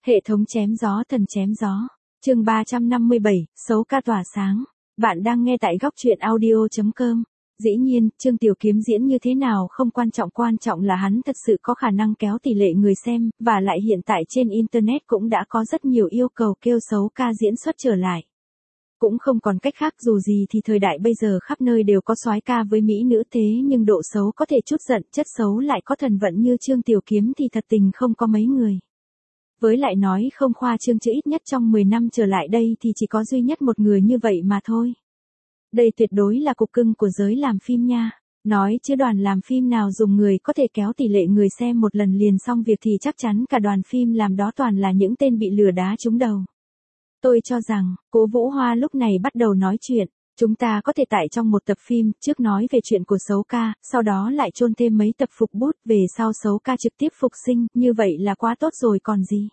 Hệ thống chém gió thần chém gió. Chương 357, xấu ca tỏa sáng. Bạn đang nghe tại góc truyện audio.com. Dĩ nhiên, Trương Tiểu Kiếm diễn như thế nào không quan trọng là hắn thật sự có khả năng kéo tỷ lệ người xem, và lại hiện tại trên Internet cũng đã có rất nhiều yêu cầu kêu xấu ca diễn xuất trở lại. Cũng không còn cách khác, dù gì thì thời đại bây giờ khắp nơi đều có soái ca với mỹ nữ, thế nhưng độ xấu có thể chút giận, chất xấu lại có thần vận như Trương Tiểu Kiếm thì thật tình không có mấy người. Với lại nói không khoa trương chứ ít nhất trong 10 năm trở lại đây thì chỉ có duy nhất một người như vậy mà thôi. Đây tuyệt đối là cục cưng của giới làm phim nha. Nói chứ đoàn làm phim nào dùng người có thể kéo tỷ lệ người xem một lần liền xong việc thì chắc chắn cả đoàn phim làm đó toàn là những tên bị lừa đá trúng đầu. Tôi cho rằng, Cố Vũ Hoa lúc này bắt đầu nói chuyện. Chúng ta có thể tại trong một tập phim, trước nói về chuyện của xấu ca, sau đó lại chôn thêm mấy tập phục bút, về sau xấu ca trực tiếp phục sinh, như vậy là quá tốt rồi còn gì.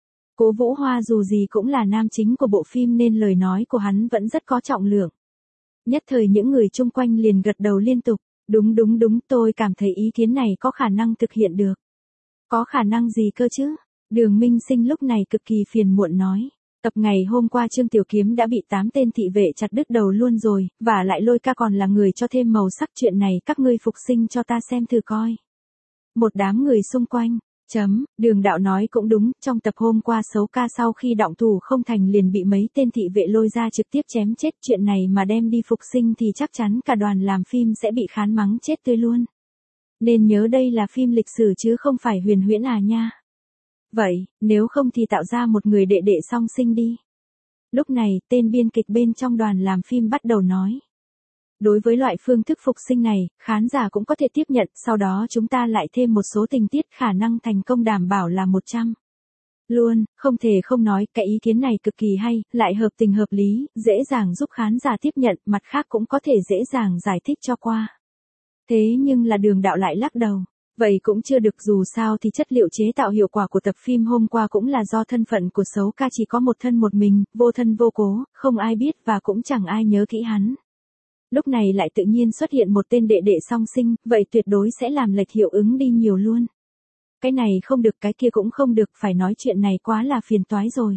Cố Vũ Hoa dù gì cũng là nam chính của bộ phim nên lời nói của hắn vẫn rất có trọng lượng. Nhất thời những người chung quanh liền gật đầu liên tục, đúng, tôi cảm thấy ý kiến này có khả năng thực hiện được. Có khả năng gì cơ chứ? Đường Minh Sinh lúc này cực kỳ phiền muộn nói. Tập ngày hôm qua Trương Tiểu Kiếm đã bị 8 tên thị vệ chặt đứt đầu luôn rồi, và lại Lôi ca còn là người cho thêm màu sắc chuyện này, các ngươi phục sinh cho ta xem thử coi. Một đám người xung quanh, Đường Đạo nói cũng đúng, trong tập hôm qua xấu ca sau khi động thủ không thành liền bị mấy tên thị vệ lôi ra trực tiếp chém chết, chuyện này mà đem đi phục sinh thì chắc chắn cả đoàn làm phim sẽ bị khán mắng chết tươi luôn. Nên nhớ đây là phim lịch sử chứ không phải huyền huyễn à nha. Vậy, nếu không thì tạo ra một người đệ đệ song sinh đi. Lúc này, tên biên kịch bên trong đoàn làm phim bắt đầu nói. Đối với loại phương thức phục sinh này, khán giả cũng có thể tiếp nhận, sau đó chúng ta lại thêm một số tình tiết khả năng thành công đảm bảo là 100. Luôn, không thể không nói, cái ý kiến này cực kỳ hay, lại hợp tình hợp lý, dễ dàng giúp khán giả tiếp nhận, mặt khác cũng có thể dễ dàng giải thích cho qua. Thế nhưng là Đường Đạo lại lắc đầu. Vậy cũng chưa được, dù sao thì chất liệu chế tạo hiệu quả của tập phim hôm qua cũng là do thân phận của xấu ca chỉ có một thân một mình, vô thân vô cố, không ai biết và cũng chẳng ai nhớ kỹ hắn. Lúc này lại tự nhiên xuất hiện một tên đệ đệ song sinh, vậy tuyệt đối sẽ làm lệch hiệu ứng đi nhiều luôn. Cái này không được, cái kia cũng không được, phải nói chuyện này quá là phiền toái rồi.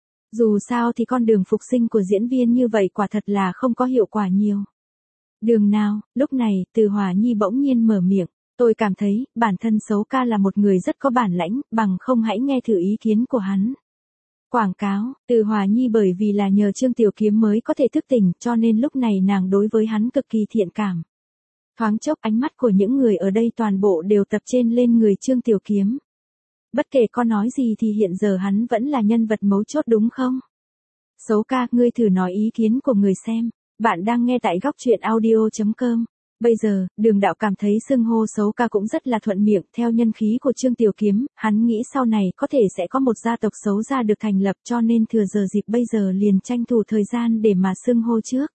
Dù sao thì con đường phục sinh của diễn viên như vậy quả thật là không có hiệu quả nhiều. Đường nào, lúc này, Từ Hòa Nhi bỗng nhiên mở miệng. Tôi cảm thấy, bản thân xấu ca là một người rất có bản lãnh, bằng không hãy nghe thử ý kiến của hắn. Quảng cáo, Từ Hòa Nhi bởi vì là nhờ Trương Tiểu Kiếm mới có thể thức tỉnh, cho nên lúc này nàng đối với hắn cực kỳ thiện cảm. Thoáng chốc ánh mắt của những người ở đây toàn bộ đều tập trên lên người Trương Tiểu Kiếm. Bất kể có nói gì thì hiện giờ hắn vẫn là nhân vật mấu chốt đúng không? Xấu ca, ngươi thử nói ý kiến của người xem. Bạn đang nghe tại góc truyện audio.com. Bây giờ, Đường Đạo cảm thấy xưng hô xấu ca cũng rất là thuận miệng, theo nhân khí của Trương Tiểu Kiếm, hắn nghĩ sau này có thể sẽ có một gia tộc xấu gia được thành lập, cho nên thừa giờ dịp bây giờ liền tranh thủ thời gian để mà xưng hô trước.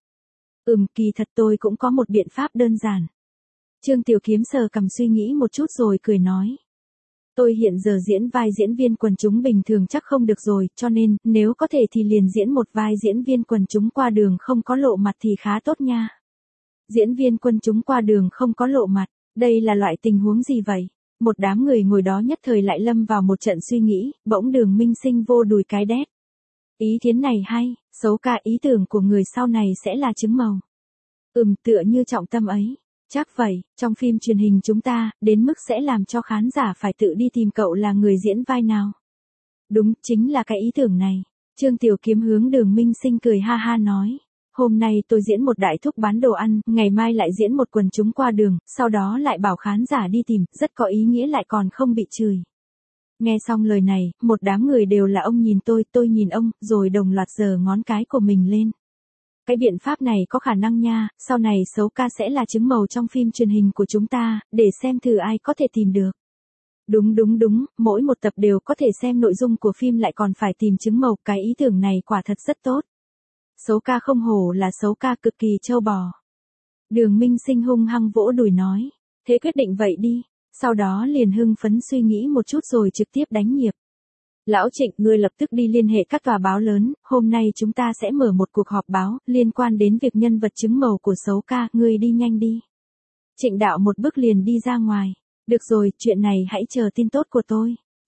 Kỳ thật tôi cũng có một biện pháp đơn giản. Trương Tiểu Kiếm sờ cằm suy nghĩ một chút rồi cười nói. Tôi hiện giờ diễn vai diễn viên quần chúng bình thường chắc không được rồi, cho nên, nếu có thể thì liền diễn một vai diễn viên quần chúng qua đường không có lộ mặt thì khá tốt nha. Diễn viên quần chúng qua đường không có lộ mặt, đây là loại tình huống gì vậy? Một đám người ngồi đó nhất thời lại lâm vào một trận suy nghĩ, bỗng Đường Minh Sinh vô đùi cái đét. Ý kiến này hay, xấu ca, ý tưởng của người sau này sẽ là chứng màu. Tựa như trọng tâm ấy. Chắc vậy, trong phim truyền hình chúng ta, đến mức sẽ làm cho khán giả phải tự đi tìm cậu là người diễn vai nào. Đúng, chính là cái ý tưởng này. Trương Tiểu Kiếm hướng Đường Minh Sinh cười ha ha nói. Hôm nay tôi diễn một đại thúc bán đồ ăn, ngày mai lại diễn một quần chúng qua đường, sau đó lại bảo khán giả đi tìm, rất có ý nghĩa lại còn không bị chửi. Nghe xong lời này, một đám người đều là ông nhìn tôi nhìn ông, rồi đồng loạt giơ ngón cái của mình lên. Cái biện pháp này có khả năng nha, sau này xấu ca sẽ là chứng màu trong phim truyền hình của chúng ta, để xem thử ai có thể tìm được. Đúng, mỗi một tập đều có thể xem nội dung của phim lại còn phải tìm chứng màu, cái ý tưởng này quả thật rất tốt. Xấu ca không hổ là xấu ca, cực kỳ trâu bò. Đường Minh Sinh hung hăng vỗ đùi nói, thế quyết định vậy đi, sau đó liền hưng phấn suy nghĩ một chút rồi trực tiếp đánh nhịp. Lão Trịnh, ngươi lập tức đi liên hệ các tòa báo lớn, hôm nay chúng ta sẽ mở một cuộc họp báo, liên quan đến việc nhân vật chứng màu của xấu ca, ngươi đi nhanh đi. Trịnh Đạo một bước liền đi ra ngoài, được rồi, chuyện này hãy chờ tin tốt của tôi.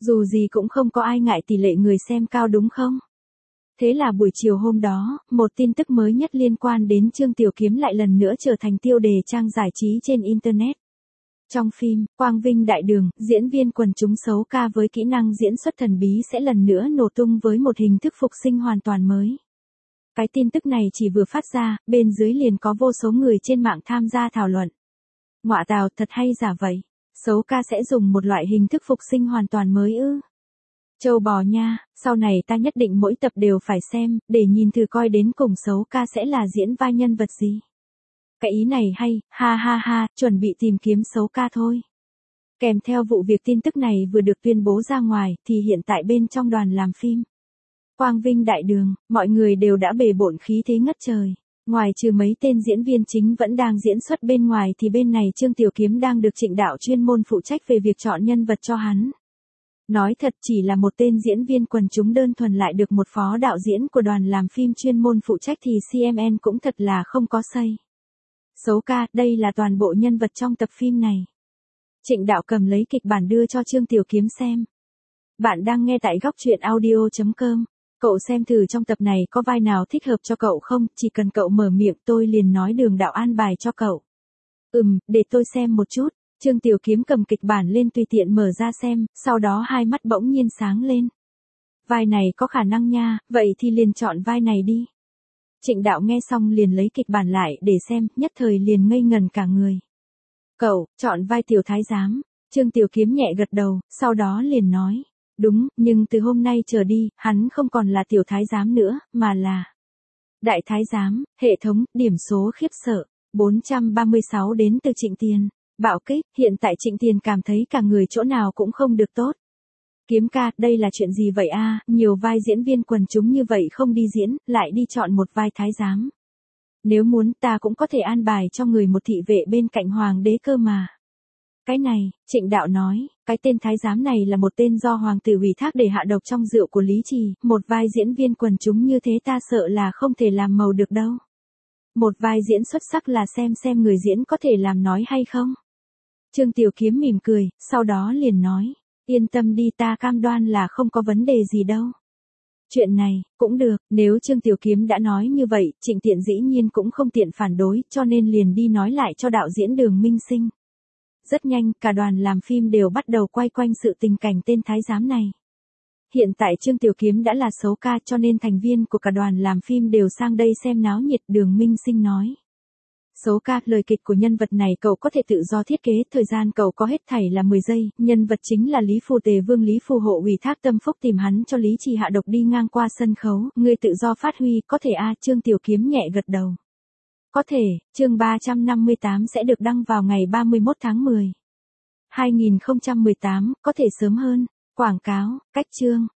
Dù gì cũng không có ai ngại tỷ lệ người xem cao đúng không? Thế là buổi chiều hôm đó, một tin tức mới nhất liên quan đến Trương Tiểu Kiếm lại lần nữa trở thành tiêu đề trang giải trí trên Internet. Trong phim, Quang Vinh Đại Đường, diễn viên quần chúng xấu ca với kỹ năng diễn xuất thần bí sẽ lần nữa nổ tung với một hình thức phục sinh hoàn toàn mới. Cái tin tức này chỉ vừa phát ra, bên dưới liền có vô số người trên mạng tham gia thảo luận. Ngọa tào, thật hay giả vậy? Xấu ca sẽ dùng một loại hình thức phục sinh hoàn toàn mới ư? Châu bò nha, sau này ta nhất định mỗi tập đều phải xem, để nhìn thử coi đến cùng xấu ca sẽ là diễn vai nhân vật gì. Cái ý này hay, ha ha ha, chuẩn bị tìm kiếm xấu ca thôi. Kèm theo vụ việc tin tức này vừa được tuyên bố ra ngoài, thì hiện tại bên trong đoàn làm phim Quang Vinh Đại Đường, mọi người đều đã bề bộn khí thế ngất trời. Ngoài trừ mấy tên diễn viên chính vẫn đang diễn xuất bên ngoài thì bên này Trương Tiểu Kiếm đang được Trịnh Đạo chuyên môn phụ trách về việc chọn nhân vật cho hắn. Nói thật chỉ là một tên diễn viên quần chúng đơn thuần lại được một phó đạo diễn của đoàn làm phim chuyên môn phụ trách thì CMN cũng thật là không có say. Xấu ca, đây là toàn bộ nhân vật trong tập phim này. Trịnh Đạo cầm lấy kịch bản đưa cho Trương Tiểu Kiếm xem. Bạn đang nghe tại góc truyện audio.com. Cậu xem thử trong tập này có vai nào thích hợp cho cậu không, chỉ cần cậu mở miệng tôi liền nói đường đạo an bài cho cậu. Để tôi xem một chút. Trương Tiểu Kiếm cầm kịch bản lên tùy tiện mở ra xem, sau đó hai mắt bỗng nhiên sáng lên. Vai này có khả năng nha, vậy thì liền chọn vai này đi. Trịnh Đạo nghe xong liền lấy kịch bản lại để xem, nhất thời liền ngây ngần cả người. Cậu, chọn vai tiểu thái giám. Trương Tiểu Kiếm nhẹ gật đầu, sau đó liền nói. Đúng, nhưng từ hôm nay trở đi, hắn không còn là tiểu thái giám nữa, mà là đại thái giám. Hệ thống, điểm số khiếp sợ, 436 đến từ Trịnh Tiền. Bạo kích, hiện tại Trịnh Tiền cảm thấy cả người chỗ nào cũng không được tốt. Kiếm ca, đây là chuyện gì vậy a? Nhiều vai diễn viên quần chúng như vậy không đi diễn, lại đi chọn một vai thái giám. Nếu muốn ta cũng có thể an bài cho người một thị vệ bên cạnh hoàng đế cơ mà. Cái này, Trịnh Đạo nói, cái tên thái giám này là một tên do hoàng tử ủy thác để hạ độc trong rượu của Lý Trì, một vai diễn viên quần chúng như thế ta sợ là không thể làm màu được đâu. Một vai diễn xuất sắc là xem người diễn có thể làm nói hay không. Trương Tiểu Kiếm mỉm cười, sau đó liền nói, yên tâm đi ta cam đoan là không có vấn đề gì đâu. Chuyện này, cũng được, nếu Trương Tiểu Kiếm đã nói như vậy, Trịnh Tiện dĩ nhiên cũng không tiện phản đối, cho nên liền đi nói lại cho đạo diễn Đường Minh Sinh. Rất nhanh, cả đoàn làm phim đều bắt đầu quay quanh sự tình cảnh tên thái giám này. Hiện tại Trương Tiểu Kiếm đã là xấu ca cho nên thành viên của cả đoàn làm phim đều sang đây xem náo nhiệt. Đường Minh Sinh nói. Xấu ca, lời kịch của nhân vật này cậu có thể tự do thiết kế, thời gian cậu có hết thảy là 10 giây, nhân vật chính là Lý Phù Tề Vương Lý Phù Hộ ủy thác tâm phúc tìm hắn cho Lý Trì hạ độc đi ngang qua sân khấu, ngươi tự do phát huy, có thể Trương Tiểu Kiếm nhẹ gật đầu. Có thể, chương 358 sẽ được đăng vào ngày 31 tháng 10. 2018, có thể sớm hơn. Quảng cáo, cách chương.